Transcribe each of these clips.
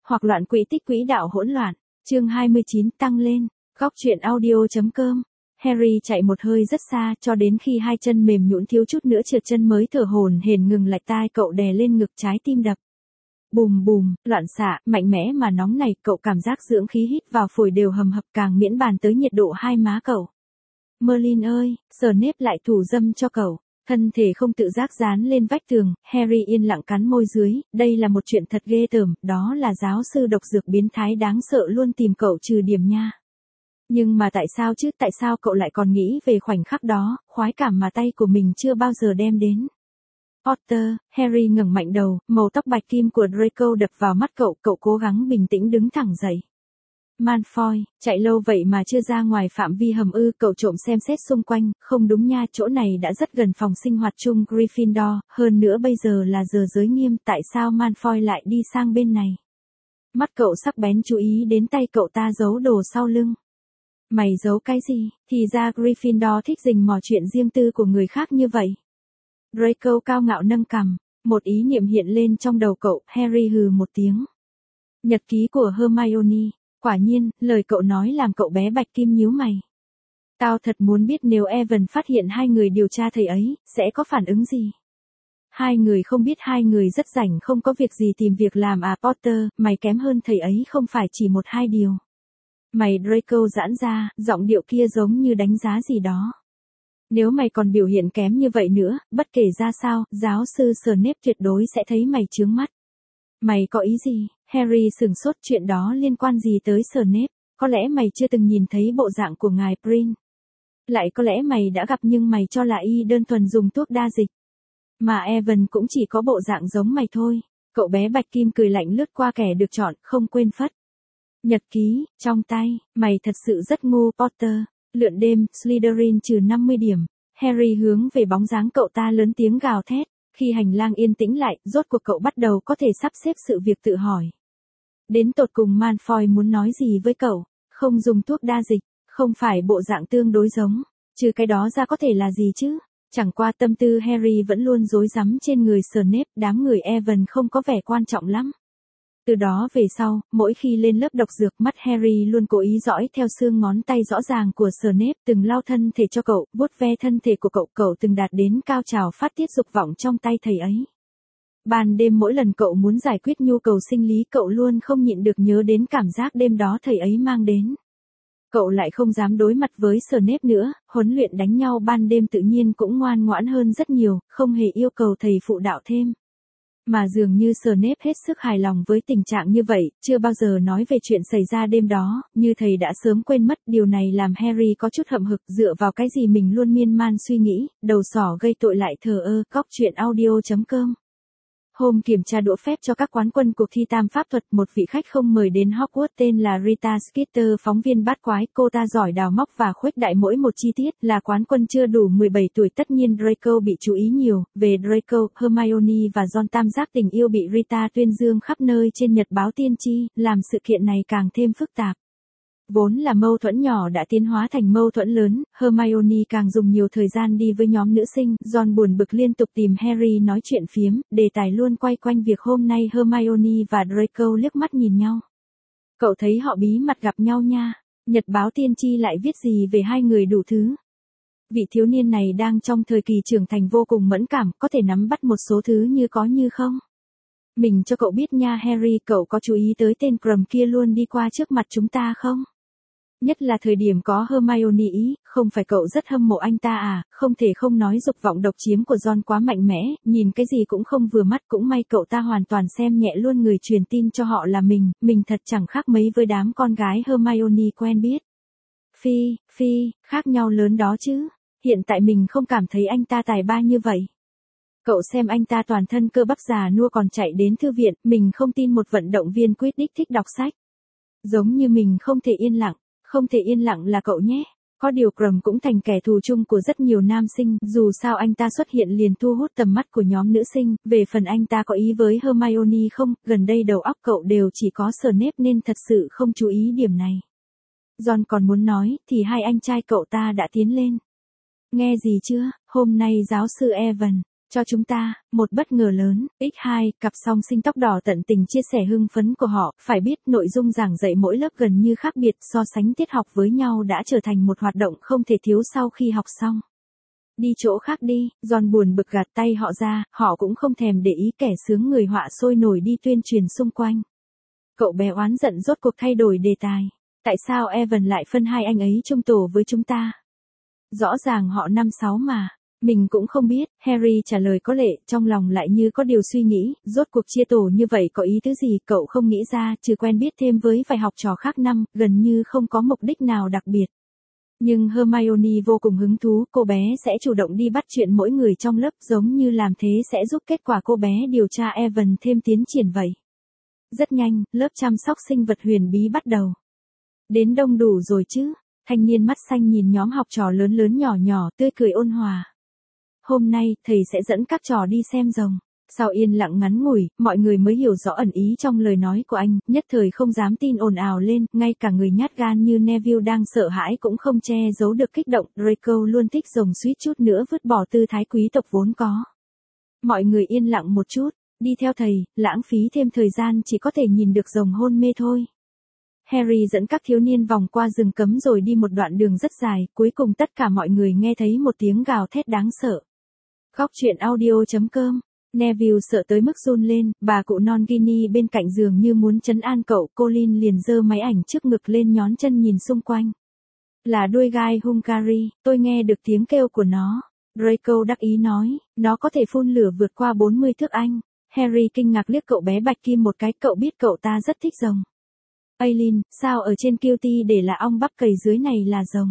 hoặc loạn quỹ tích quỹ đạo hỗn loạn. Chương 29 tăng lên. Góc truyện audio.com. Harry chạy một hơi rất xa cho đến khi hai chân mềm nhũn thiếu chút nữa trượt chân mới thở hổn hển ngừng lại, tai cậu đè lên ngực, trái tim đập. Bùm bùm, loạn xạ, mạnh mẽ mà nóng này, cậu cảm giác dưỡng khí hít vào phổi đều hầm hập, càng miễn bàn tới nhiệt độ hai má cậu. Merlin ơi, Snape lại thủ dâm cho cậu. Thân thể không tự giác dán lên vách tường, Harry yên lặng cắn môi dưới, đây là một chuyện thật ghê tởm, đó là giáo sư độc dược biến thái đáng sợ luôn tìm cậu trừ điểm nha. Nhưng mà tại sao chứ, tại sao cậu lại còn nghĩ về khoảnh khắc đó, khoái cảm mà tay của mình chưa bao giờ đem đến. Potter, Harry ngẩng mạnh đầu, màu tóc bạch kim của Draco đập vào mắt cậu, cậu cố gắng bình tĩnh đứng thẳng dậy. Malfoy, chạy lâu vậy mà chưa ra ngoài phạm vi hầm ư, cậu trộm xem xét xung quanh, không đúng nha, chỗ này đã rất gần phòng sinh hoạt chung Gryffindor, hơn nữa bây giờ là giờ giới nghiêm, tại sao Malfoy lại đi sang bên này? Mắt cậu sắc bén chú ý đến tay cậu ta giấu đồ sau lưng. Mày giấu cái gì, thì ra Gryffindor thích rình mò chuyện riêng tư của người khác như vậy. Draco cao ngạo nâng cằm, một ý niệm hiện lên trong đầu cậu, Harry hừ một tiếng. Nhật ký của Hermione. Quả nhiên, lời cậu nói làm cậu bé bạch kim nhíu mày. Tao thật muốn biết nếu Evan phát hiện hai người điều tra thầy ấy, sẽ có phản ứng gì? Hai người không biết hai người rất rảnh không có việc gì tìm việc làm à Potter, mày kém hơn thầy ấy không phải chỉ một hai điều. Mày Draco giãn ra, giọng điệu kia giống như đánh giá gì đó. Nếu mày còn biểu hiện kém như vậy nữa, bất kể ra sao, giáo sư Snape tuyệt đối sẽ thấy mày chướng mắt. Mày có ý gì? Harry sửng sốt, chuyện đó liên quan gì tới Snape? Có lẽ mày chưa từng nhìn thấy bộ dạng của ngài Prin. Lại có lẽ mày đã gặp nhưng mày cho là y đơn thuần dùng thuốc đa dịch. Mà Evan cũng chỉ có bộ dạng giống mày thôi. Cậu bé bạch kim cười lạnh lướt qua kẻ được chọn, không quên phất. Nhật ký, trong tay, mày thật sự rất ngu Potter. Lượn đêm, Slytherin trừ 50 điểm. Harry hướng về bóng dáng cậu ta lớn tiếng gào thét. Khi hành lang yên tĩnh lại, rốt cuộc cậu bắt đầu có thể sắp xếp sự việc, tự hỏi. Đến tột cùng Malfoy muốn nói gì với cậu? Không dùng thuốc đa dịch, không phải bộ dạng tương đối giống. Trừ cái đó ra có thể là gì chứ? Chẳng qua tâm tư Harry vẫn luôn rối rắm trên người Snape, đám người Evan không có vẻ quan trọng lắm. Từ đó về sau, mỗi khi lên lớp độc dược, mắt Harry luôn cố ý dõi theo xương ngón tay rõ ràng của Snape, từng lau thân thể cho cậu, vuốt ve thân thể của cậu, cậu từng đạt đến cao trào phát tiết dục vọng trong tay thầy ấy. Ban đêm mỗi lần cậu muốn giải quyết nhu cầu sinh lý, cậu luôn không nhịn được nhớ đến cảm giác đêm đó thầy ấy mang đến. Cậu lại không dám đối mặt với Snape nữa, huấn luyện đánh nhau ban đêm tự nhiên cũng ngoan ngoãn hơn rất nhiều, không hề yêu cầu thầy phụ đạo thêm. Mà dường như Snape hết sức hài lòng với tình trạng như vậy, chưa bao giờ nói về chuyện xảy ra đêm đó, như thầy đã sớm quên mất, điều này làm Harry có chút hậm hực, dựa vào cái gì mình luôn miên man suy nghĩ, đầu sỏ gây tội lại thờ ơ. Góc truyện audio.com. Hôm kiểm tra đỗ phép cho các quán quân cuộc thi tam pháp thuật, một vị khách không mời đến Hogwarts tên là Rita Skeeter, phóng viên bát quái, cô ta giỏi đào móc và khuếch đại mỗi một chi tiết, là quán quân chưa đủ 17 tuổi. Tất nhiên Draco bị chú ý nhiều, về Draco, Hermione và Ron tam giác tình yêu bị Rita tuyên dương khắp nơi trên nhật báo tiên tri, làm sự kiện này càng thêm phức tạp. Vốn là mâu thuẫn nhỏ đã tiến hóa thành mâu thuẫn lớn, Hermione càng dùng nhiều thời gian đi với nhóm nữ sinh, Ron buồn bực liên tục tìm Harry nói chuyện phiếm, đề tài luôn quay quanh việc hôm nay Hermione và Draco liếc mắt nhìn nhau. Cậu thấy họ bí mật gặp nhau nha, nhật báo tiên tri lại viết gì về hai người đủ thứ. Vị thiếu niên này đang trong thời kỳ trưởng thành vô cùng mẫn cảm, có thể nắm bắt một số thứ như có như không. Mình cho cậu biết nha Harry, cậu có chú ý tới tên Crumb kia luôn đi qua trước mặt chúng ta không? Nhất là thời điểm có Hermione ý, không phải cậu rất hâm mộ anh ta à, không thể không nói dục vọng độc chiếm của Ron quá mạnh mẽ, nhìn cái gì cũng không vừa mắt, cũng may cậu ta hoàn toàn xem nhẹ luôn người truyền tin cho họ là mình thật chẳng khác mấy với đám con gái Hermione quen biết. Phi, khác nhau lớn đó chứ, hiện tại mình không cảm thấy anh ta tài ba như vậy. Cậu xem anh ta toàn thân cơ bắp già nua còn chạy đến thư viện, mình không tin một vận động viên Quidditch thích đọc sách. Giống như mình không thể yên lặng là cậu nhé. Có điều Crumb cũng thành kẻ thù chung của rất nhiều nam sinh, dù sao anh ta xuất hiện liền thu hút tầm mắt của nhóm nữ sinh, về phần anh ta có ý với Hermione không, gần đây đầu óc cậu đều chỉ có Snape nên thật sự không chú ý điểm này. Ron còn muốn nói, thì hai anh trai cậu ta đã tiến lên. Nghe gì chưa, hôm nay giáo sư Evan, Cho chúng ta, một bất ngờ lớn. X2, cặp song sinh tóc đỏ tận tình chia sẻ hưng phấn của họ, phải biết nội dung giảng dạy mỗi lớp gần như khác biệt, so sánh tiết học với nhau đã trở thành một hoạt động không thể thiếu sau khi học xong. Đi chỗ khác đi, John buồn bực gạt tay họ ra, họ cũng không thèm để ý kẻ sướng người họa sôi nổi đi tuyên truyền xung quanh. Cậu bé oán giận rốt cuộc thay đổi đề tài. Tại sao Evan lại phân hai anh ấy chung tổ với chúng ta? Rõ ràng họ 5-6 mà. Mình cũng không biết, Harry trả lời có lệ, trong lòng lại như có điều suy nghĩ, rốt cuộc chia tổ như vậy có ý tứ gì, cậu không nghĩ ra, trừ quen biết thêm với vài học trò khác năm, gần như không có mục đích nào đặc biệt. Nhưng Hermione vô cùng hứng thú, cô bé sẽ chủ động đi bắt chuyện mỗi người trong lớp, giống như làm thế sẽ giúp kết quả cô bé điều tra Evan thêm tiến triển vậy. Rất nhanh, lớp chăm sóc sinh vật huyền bí bắt đầu. Đến đông đủ rồi chứ? Thanh niên mắt xanh nhìn nhóm học trò lớn lớn nhỏ nhỏ, tươi cười ôn hòa. Hôm nay, thầy sẽ dẫn các trò đi xem rồng. Sau yên lặng ngắn ngủi, mọi người mới hiểu rõ ẩn ý trong lời nói của anh, nhất thời không dám tin ồn ào lên, ngay cả người nhát gan như Neville đang sợ hãi cũng không che giấu được kích động, Draco luôn thích rồng suýt chút nữa vứt bỏ tư thái quý tộc vốn có. Mọi người yên lặng một chút, đi theo thầy, lãng phí thêm thời gian chỉ có thể nhìn được rồng hôn mê thôi. Harry dẫn các thiếu niên vòng qua rừng cấm rồi đi một đoạn đường rất dài, cuối cùng tất cả mọi người nghe thấy một tiếng gào thét đáng sợ. Góc truyện audio.com. Neville sợ tới mức run lên, bà cụ non Ginny bên cạnh giường như muốn trấn an cậu, Colin liền giơ máy ảnh trước ngực lên nhón chân nhìn xung quanh. Là đuôi gai Hungary, tôi nghe được tiếng kêu của nó. Draco đắc ý nói, nó có thể phun lửa vượt qua 40 thước Anh. Harry kinh ngạc liếc cậu bé Bạch Kim một cái, cậu biết cậu ta rất thích rồng. Aileen, sao ở trên Cutie để là ong bắp cầy dưới này là rồng?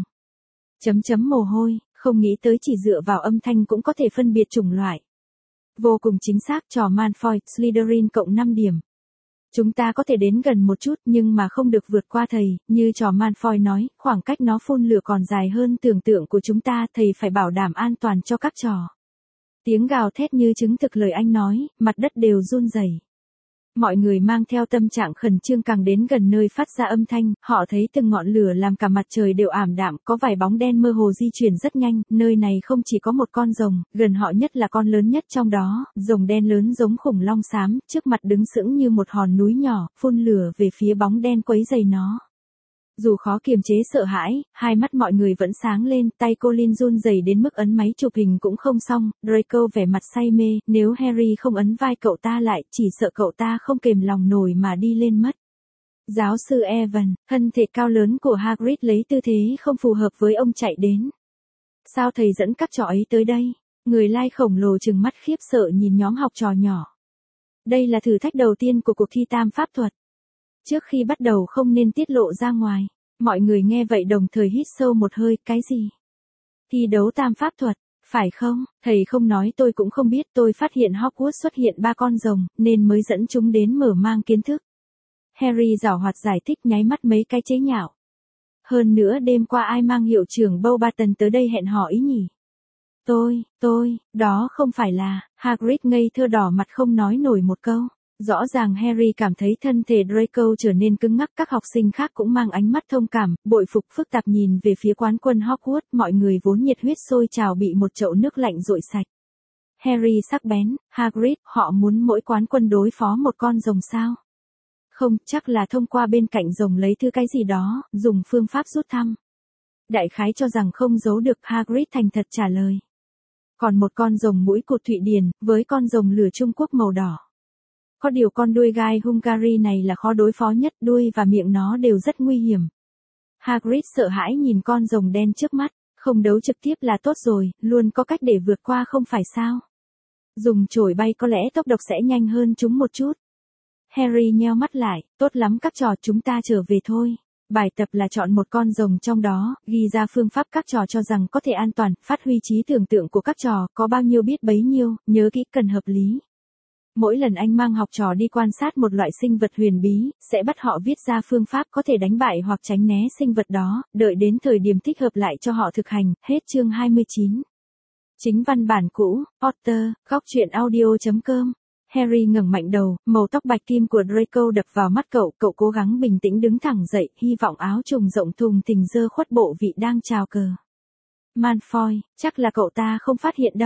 Mồ hôi, không nghĩ tới chỉ dựa vào âm thanh cũng có thể phân biệt chủng loại. Vô cùng chính xác, trò Malfoy, Slytherin cộng 5 điểm. Chúng ta có thể đến gần một chút nhưng mà không được vượt qua thầy, như trò Malfoy nói, khoảng cách nó phun lửa còn dài hơn tưởng tượng của chúng ta, thầy phải bảo đảm an toàn cho các trò. Tiếng gào thét như chứng thực lời anh nói, mặt đất đều run rẩy. Mọi người mang theo tâm trạng khẩn trương càng đến gần nơi phát ra âm thanh, họ thấy từng ngọn lửa làm cả mặt trời đều ảm đạm, có vài bóng đen mơ hồ di chuyển rất nhanh, nơi này không chỉ có một con rồng, gần họ nhất là con lớn nhất trong đó, rồng đen lớn giống khủng long xám, trước mặt đứng sững như một hòn núi nhỏ, phun lửa về phía bóng đen quấy rầy nó. Dù khó kiềm chế sợ hãi, hai mắt mọi người vẫn sáng lên, tay Colin run rẩy đến mức ấn máy chụp hình cũng không xong, Draco vẻ mặt say mê, nếu Harry không ấn vai cậu ta lại, chỉ sợ cậu ta không kềm lòng nổi mà đi lên mất. Giáo sư Evan, thân thể cao lớn của Hagrid lấy tư thế không phù hợp với ông chạy đến. Sao thầy dẫn các trò ấy tới đây? Người lai khổng lồ trừng mắt khiếp sợ nhìn nhóm học trò nhỏ. Đây là thử thách đầu tiên của cuộc thi tam pháp thuật. Trước khi bắt đầu không nên tiết lộ ra ngoài. Mọi người nghe vậy đồng thời hít sâu một hơi, cái gì? Thi đấu tam pháp thuật, phải không? Thầy không nói tôi cũng không biết, tôi phát hiện Hogwarts xuất hiện 3 con rồng, nên mới dẫn chúng đến mở mang kiến thức. Harry giảo hoạt giải thích nháy mắt mấy cái chế nhạo. Hơn nữa đêm qua ai mang hiệu trưởng Beauxbaton tới đây hẹn hò ý nhỉ? Đó không phải là, Hagrid ngây thơ đỏ mặt không nói nổi một câu. Rõ ràng Harry cảm thấy thân thể Draco trở nên cứng ngắc, các học sinh khác cũng mang ánh mắt thông cảm, bội phục phức tạp nhìn về phía quán quân Hogwarts, mọi người vốn nhiệt huyết sôi trào bị một chậu nước lạnh dội sạch. Harry sắc bén, Hagrid, họ muốn mỗi quán quân đối phó một con rồng sao? Không, chắc là thông qua bên cạnh rồng lấy thứ cái gì đó, dùng phương pháp rút thăm. Đại khái cho rằng không giấu được, Hagrid thành thật trả lời. Còn một con rồng mũi cụt Thụy Điển, với con rồng lửa Trung Quốc màu đỏ. Có điều con đuôi gai Hungary này là khó đối phó nhất, đuôi và miệng nó đều rất nguy hiểm. Hagrid sợ hãi nhìn con rồng đen trước mắt, không đấu trực tiếp là tốt rồi, luôn có cách để vượt qua không phải sao? Dùng chổi bay có lẽ tốc độ sẽ nhanh hơn chúng một chút. Harry nheo mắt lại, tốt lắm các trò, chúng ta trở về thôi. Bài tập là chọn một con rồng trong đó, ghi ra phương pháp các trò cho rằng có thể an toàn, phát huy trí tưởng tượng của các trò, có bao nhiêu biết bấy nhiêu, nhớ kỹ cần hợp lý. Mỗi lần anh mang học trò đi quan sát một loại sinh vật huyền bí, sẽ bắt họ viết ra phương pháp có thể đánh bại hoặc tránh né sinh vật đó, đợi đến thời điểm thích hợp lại cho họ thực hành. Hết chương 29. Chính văn bản cũ, Potter, góc truyện audio.com. Harry ngẩng mạnh đầu, màu tóc bạch kim của Draco đập vào mắt cậu cố gắng bình tĩnh đứng thẳng dậy, hy vọng áo trùng rộng thùng thình dơ khuất bộ vị đang chào cờ. Malfoy, chắc là cậu ta không phát hiện đâu.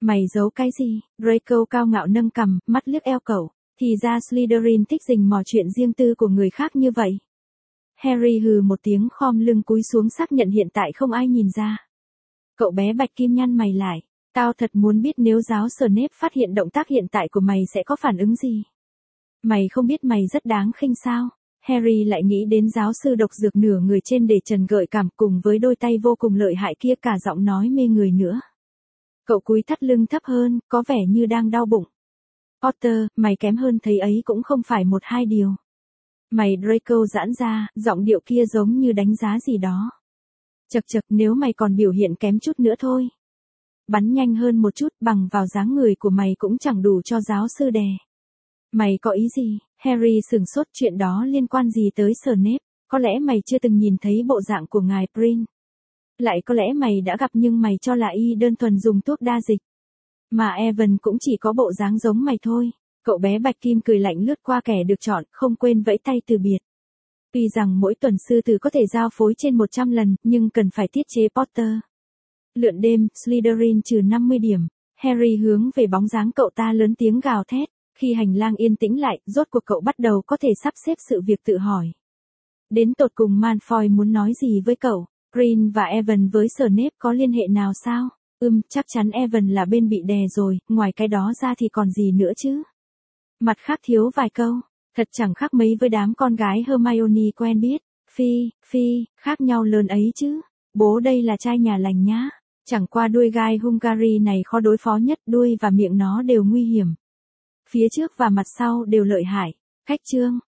Mày giấu cái gì? Draco cao ngạo nâng cằm, mắt liếc eo cậu. Thì ra Slytherin thích rình mò chuyện riêng tư của người khác như vậy. Harry hừ một tiếng khom lưng cúi xuống xác nhận hiện tại không ai nhìn ra. Cậu bé Bạch Kim nhăn mày lại. Tao thật muốn biết nếu giáo Snape phát hiện động tác hiện tại của mày sẽ có phản ứng gì. Mày không biết mày rất đáng khinh sao? Harry lại nghĩ đến giáo sư độc dược nửa người trên để trần gợi cảm cùng với đôi tay vô cùng lợi hại kia, cả giọng nói mê người nữa. Cậu cúi thắt lưng thấp hơn, có vẻ như đang đau bụng. Potter, mày kém hơn thấy ấy cũng không phải một hai điều. Mày, Draco giãn ra, giọng điệu kia giống như đánh giá gì đó. Chậc chậc, nếu mày còn biểu hiện kém chút nữa thôi. Bắn nhanh hơn một chút, bằng vào dáng người của mày cũng chẳng đủ cho giáo sư đè. Mày có ý gì? Harry sửng sốt, chuyện đó liên quan gì tới Snape? Có lẽ mày chưa từng nhìn thấy bộ dạng của ngài Prin. Lại có lẽ mày đã gặp nhưng mày cho là y đơn thuần dùng thuốc đa dịch. Mà Evan cũng chỉ có bộ dáng giống mày thôi. Cậu bé Bạch Kim cười lạnh lướt qua kẻ được chọn, không quên vẫy tay từ biệt. Tuy rằng mỗi tuần sư tử có thể giao phối trên 100 lần, nhưng cần phải tiết chế Potter. Lượn đêm, Slytherin trừ 50 điểm. Harry hướng về bóng dáng cậu ta lớn tiếng gào thét. Khi hành lang yên tĩnh lại, rốt cuộc cậu bắt đầu có thể sắp xếp sự việc tự hỏi. Đến tột cùng Malfoy muốn nói gì với cậu? Prin và Evan với Snape có liên hệ nào sao? Chắc chắn Evan là bên bị đè rồi, ngoài cái đó ra thì còn gì nữa chứ? Mặt khác thiếu vài câu, thật chẳng khác mấy với đám con gái Hermione quen biết. Phi, khác nhau lớn ấy chứ. Bố đây là trai nhà lành nhá. Chẳng qua đuôi gai Hungary này khó đối phó nhất, đuôi và miệng nó đều nguy hiểm. Phía trước và mặt sau đều lợi hại. Khách chương.